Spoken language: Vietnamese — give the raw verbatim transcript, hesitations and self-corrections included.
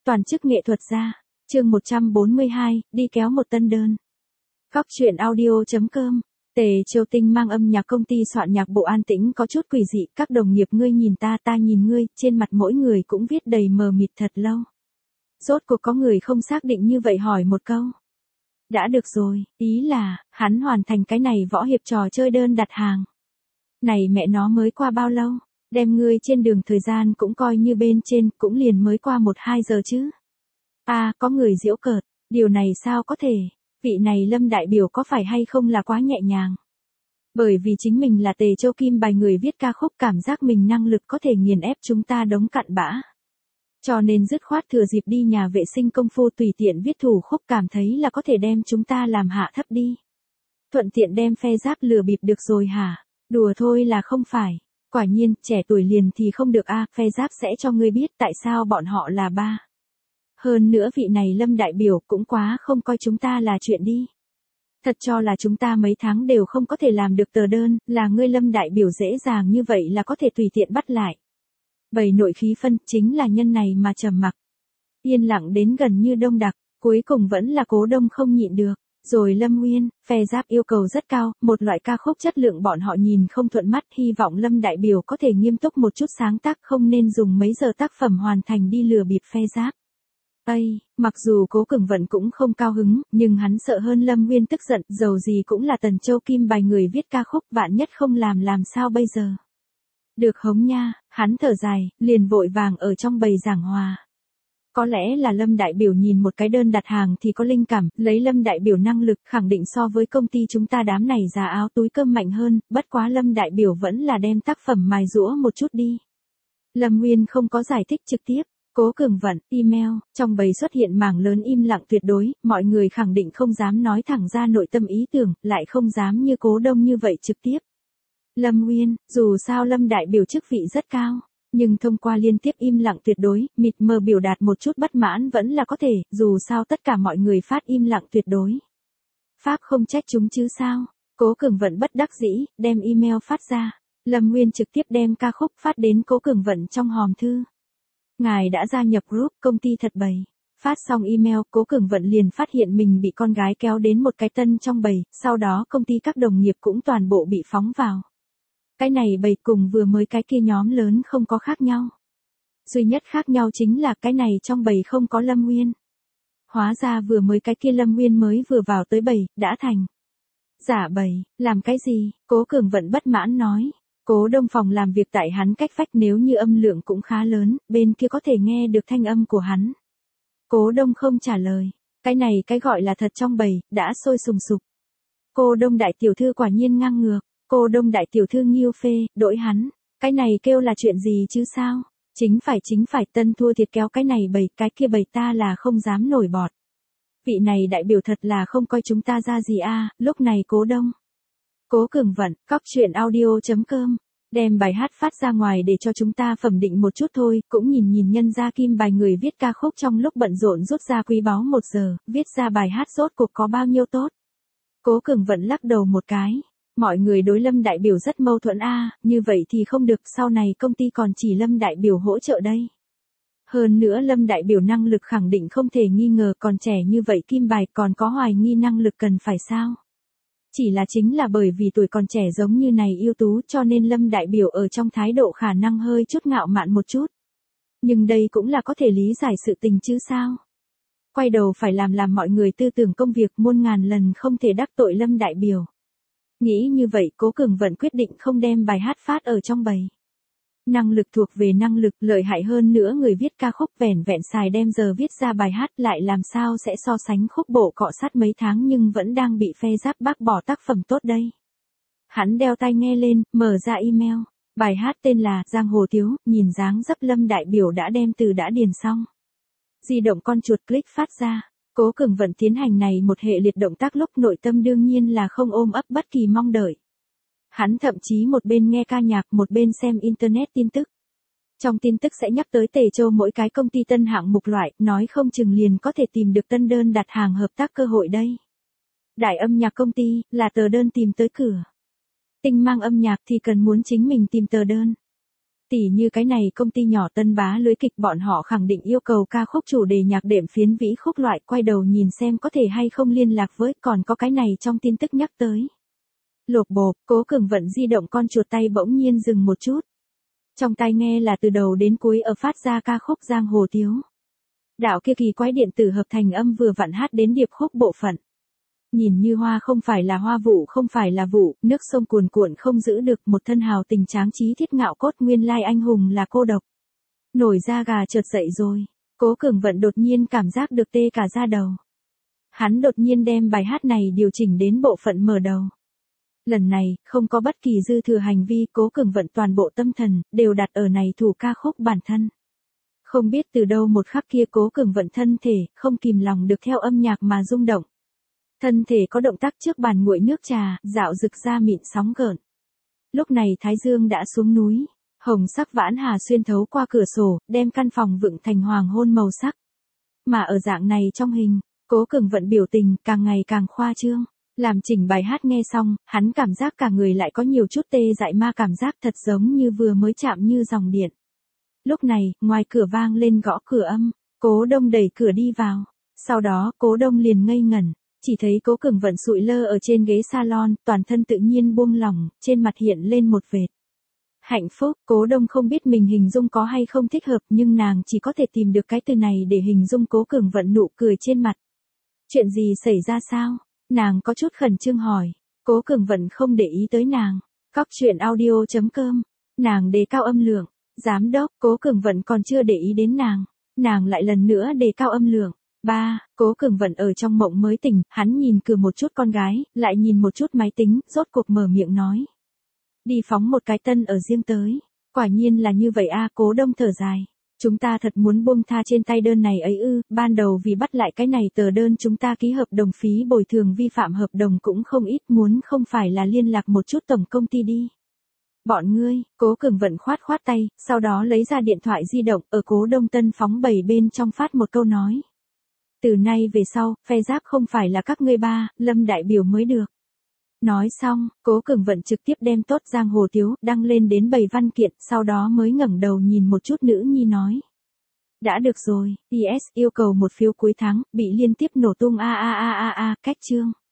Toàn chức nghệ thuật gia. Chương một trăm bốn mươi hai, đi kéo một tân đơn. Góc truyện audio.com. Tề Châu Tinh mang âm nhạc công ty soạn nhạc bộ an tĩnh có chút quỷ dị, các đồng nghiệp ngươi nhìn ta ta nhìn ngươi, trên mặt mỗi người cũng viết đầy mờ mịt thật lâu. Rốt cuộc có người không xác định như vậy hỏi một câu. Đã được rồi, ý là, hắn hoàn thành cái này võ hiệp trò chơi đơn đặt hàng. Này mẹ nó mới qua bao lâu, đem ngươi trên đường thời gian cũng coi như bên trên, cũng liền mới qua một hai giờ chứ. À, có người giễu cợt, điều này sao có thể, vị này Lâm đại biểu có phải hay không là quá nhẹ nhàng. Bởi vì chính mình là Tề Châu Kim bài người viết ca khúc, cảm giác mình năng lực có thể nghiền ép chúng ta đống cặn bã. Cho nên dứt khoát thừa dịp đi nhà vệ sinh công phu tùy tiện viết thủ khúc, cảm thấy là có thể đem chúng ta làm hạ thấp đi. Thuận tiện đem phe giáp lừa bịp được rồi hả? Đùa thôi là không phải. Quả nhiên, trẻ tuổi liền thì không được a, phe giáp sẽ cho ngươi biết tại sao bọn họ là ba. Hơn nữa vị này Lâm đại biểu cũng quá không coi chúng ta là chuyện đi. Thật cho là chúng ta mấy tháng đều không có thể làm được tờ đơn, là ngươi Lâm đại biểu dễ dàng như vậy là có thể tùy tiện bắt lại. Bầy nội khí phân chính là nhân này mà trầm mặc. Yên lặng đến gần như đông đặc, cuối cùng vẫn là Cố Đông không nhịn được. Rồi Lâm Nguyên, phe giáp yêu cầu rất cao, một loại ca khúc chất lượng bọn họ nhìn không thuận mắt, hy vọng Lâm đại biểu có thể nghiêm túc một chút sáng tác, không nên dùng mấy giờ tác phẩm hoàn thành đi lừa bịp phe giáp. Ây, mặc dù Cố Cường Vận cũng không cao hứng, nhưng hắn sợ hơn Lâm Nguyên tức giận, dầu gì cũng là Tần Châu Kim bài người viết ca khúc, vạn nhất không làm làm sao bây giờ. Được hống nha, hắn thở dài, liền vội vàng ở trong bầy giảng hòa. Có lẽ là Lâm đại biểu nhìn một cái đơn đặt hàng thì có linh cảm, lấy Lâm đại biểu năng lực khẳng định so với công ty chúng ta đám này giá áo túi cơm mạnh hơn, bất quá Lâm đại biểu vẫn là đem tác phẩm mài giũa một chút đi. Lâm Nguyên không có giải thích trực tiếp. Cố Cường Vận, email, trong bầy xuất hiện mảng lớn im lặng tuyệt đối, mọi người khẳng định không dám nói thẳng ra nội tâm ý tưởng, lại không dám như Cố Đông như vậy trực tiếp. Lâm Nguyên, dù sao Lâm đại biểu chức vị rất cao, nhưng thông qua liên tiếp im lặng tuyệt đối, mịt mờ biểu đạt một chút bất mãn vẫn là có thể, dù sao tất cả mọi người phát im lặng tuyệt đối. Pháp không trách chúng chứ sao, Cố Cường Vận bất đắc dĩ, đem email phát ra, Lâm Nguyên trực tiếp đem ca khúc phát đến Cố Cường Vận trong hòm thư. Ngài đã gia nhập group công ty thật bầy. Phát xong email, Cố Cường Vận liền phát hiện mình bị con gái kéo đến một cái tân trong bầy, sau đó công ty các đồng nghiệp cũng toàn bộ bị phóng vào. Cái này bầy cùng vừa mới cái kia nhóm lớn không có khác nhau. Duy nhất khác nhau chính là cái này trong bầy không có Lâm Nguyên. Hóa ra vừa mới cái kia Lâm Nguyên mới vừa vào tới bầy, đã thành giả bầy, làm cái gì? Cố Cường Vận bất mãn nói. Cố Đông phòng làm việc tại hắn cách vách, nếu như âm lượng cũng khá lớn, bên kia có thể nghe được thanh âm của hắn. Cố Đông không trả lời. Cái này cái gọi là thật trong bầy, đã sôi sùng sục. Cô Đông đại tiểu thư quả nhiên ngang ngược. Cô Đông đại tiểu thư nghiêu phê, đổi hắn. Cái này kêu là chuyện gì chứ sao? Chính phải chính phải, tân thua thiệt kéo cái này bầy, cái kia bầy ta là không dám nổi bọt. Vị này đại biểu thật là không coi chúng ta ra gì a. Lúc này Cố Đông. Cố Cường Vận, góc truyện audio.com, đem bài hát phát ra ngoài để cho chúng ta phẩm định một chút thôi, cũng nhìn nhìn nhân gia Kim bài người viết ca khúc trong lúc bận rộn rút ra quý báu một giờ, viết ra bài hát rốt cuộc có bao nhiêu tốt. Cố Cường Vận lắc đầu một cái, mọi người đối Lâm đại biểu rất mâu thuẫn a, như vậy thì không được, sau này công ty còn chỉ Lâm đại biểu hỗ trợ đây. Hơn nữa Lâm đại biểu năng lực khẳng định không thể nghi ngờ, còn trẻ như vậy Kim bài còn có hoài nghi năng lực cần phải sao? Chỉ là chính là bởi vì tuổi còn trẻ giống như này ưu tú cho nên Lâm đại biểu ở trong thái độ khả năng hơi chút ngạo mạn một chút. Nhưng đây cũng là có thể lý giải sự tình chứ sao. Quay đầu phải làm làm mọi người tư tưởng công việc, muôn ngàn lần không thể đắc tội Lâm đại biểu. Nghĩ như vậy, Cố Cường Vận quyết định không đem bài hát phát ở trong bầy. Năng lực thuộc về năng lực, lợi hại hơn nữa người viết ca khúc vẻn vẹn xài đem giờ viết ra bài hát, lại làm sao sẽ so sánh khúc bộ cọ sát mấy tháng nhưng vẫn đang bị phe giáp bác bỏ tác phẩm tốt đây. Hắn đeo tai nghe lên, mở ra email. Bài hát tên là Giang Hồ Thiếu, nhìn dáng dấp Lâm đại biểu đã đem từ đã điền xong. Di động con chuột click phát ra. Cố Cường Vận tiến hành này một hệ liệt động tác, lúc nội tâm đương nhiên là không ôm ấp bất kỳ mong đợi. Hắn thậm chí một bên nghe ca nhạc một bên xem internet tin tức. Trong tin tức sẽ nhắc tới Tề Châu mỗi cái công ty tân hạng mục loại, nói không chừng liền có thể tìm được tân đơn đặt hàng hợp tác cơ hội đây. Đại âm nhạc công ty, là tờ đơn tìm tới cửa. Tinh mang âm nhạc thì cần muốn chính mình tìm tờ đơn. Tỉ như cái này công ty nhỏ Tân Bá lưới kịch bọn họ khẳng định yêu cầu ca khúc chủ đề nhạc đệm phiến vĩ khúc loại, quay đầu nhìn xem có thể hay không liên lạc với, còn có cái này trong tin tức nhắc tới. Lộp bộp, Cố Cường Vận di động con chuột tay bỗng nhiên dừng một chút. Trong tai nghe là từ đầu đến cuối ở phát ra ca khúc Giang Hồ Tiếu. Đạo kia kỳ quái điện tử hợp thành âm vừa vặn hát đến điệp khúc bộ phận. Nhìn như hoa không phải là hoa, vụ không phải là vụ, nước sông cuồn cuộn không giữ được, một thân hào tình tráng trí thiết ngạo cốt, nguyên lai anh hùng là cô độc. Nổi da gà chợt dậy rồi, Cố Cường Vận đột nhiên cảm giác được tê cả da đầu. Hắn đột nhiên đem bài hát này điều chỉnh đến bộ phận mở đầu. Lần này, không có bất kỳ dư thừa hành vi, Cố Cường Vận toàn bộ tâm thần, đều đặt ở này thủ ca khúc bản thân. Không biết từ đâu một khắc kia Cố Cường Vận thân thể, không kìm lòng được theo âm nhạc mà rung động. Thân thể có động tác trước bàn nguội nước trà, dạo rực ra mịn sóng gợn. Lúc này Thái Dương đã xuống núi, hồng sắc vãn hà xuyên thấu qua cửa sổ, đem căn phòng vựng thành hoàng hôn màu sắc. Mà ở dạng này trong hình, Cố Cường Vận biểu tình càng ngày càng khoa trương. Làm chỉnh bài hát nghe xong, hắn cảm giác cả người lại có nhiều chút tê dại ma, cảm giác thật giống như vừa mới chạm như dòng điện. Lúc này, ngoài cửa vang lên gõ cửa âm, Cố Đông đẩy cửa đi vào. Sau đó, Cố Đông liền ngây ngẩn, chỉ thấy Cố Cường Vận sụi lơ ở trên ghế salon, toàn thân tự nhiên buông lỏng, trên mặt hiện lên một vệt hạnh phúc. Cố Đông không biết mình hình dung có hay không thích hợp, nhưng nàng chỉ có thể tìm được cái từ này để hình dung Cố Cường Vận nụ cười trên mặt. Chuyện gì xảy ra sao? Nàng có chút khẩn trương hỏi. Cố Cường Vận không để ý tới nàng. Cóc truyện audio chấm com. Nàng đề cao âm lượng. Giám đốc, Cố Cường Vận còn chưa để ý đến nàng. Nàng lại lần nữa đề cao âm lượng. Ba, Cố Cường Vận ở trong mộng mới tỉnh, hắn nhìn cửa một chút con gái, lại nhìn một chút máy tính, rốt cuộc mở miệng nói. Đi phóng một cái tân ở riêng tới. Quả nhiên là như vậy a. Cố Đông thở dài. Chúng ta thật muốn buông tha trên tay đơn này ấy ư, ban đầu vì bắt lại cái này tờ đơn chúng ta ký hợp đồng phí bồi thường vi phạm hợp đồng cũng không ít, muốn không phải là liên lạc một chút tổng công ty đi. Bọn ngươi, Cố Cường Vận khoát khoát tay, sau đó lấy ra điện thoại di động, ở Cố Đông tân phóng bầy bên trong phát một câu nói. Từ nay về sau, phe giáp không phải là các ngươi ba, Lâm đại biểu mới được. Nói xong, Cố Cường Vận trực tiếp đem tốt Giang Hồ Tiếu đăng lên đến bầy văn kiện, sau đó mới ngẩng đầu nhìn một chút nữ nhi nói. Đã được rồi, pê ét yêu cầu một phiếu cuối tháng, bị liên tiếp nổ tung a a a a a, cách chương.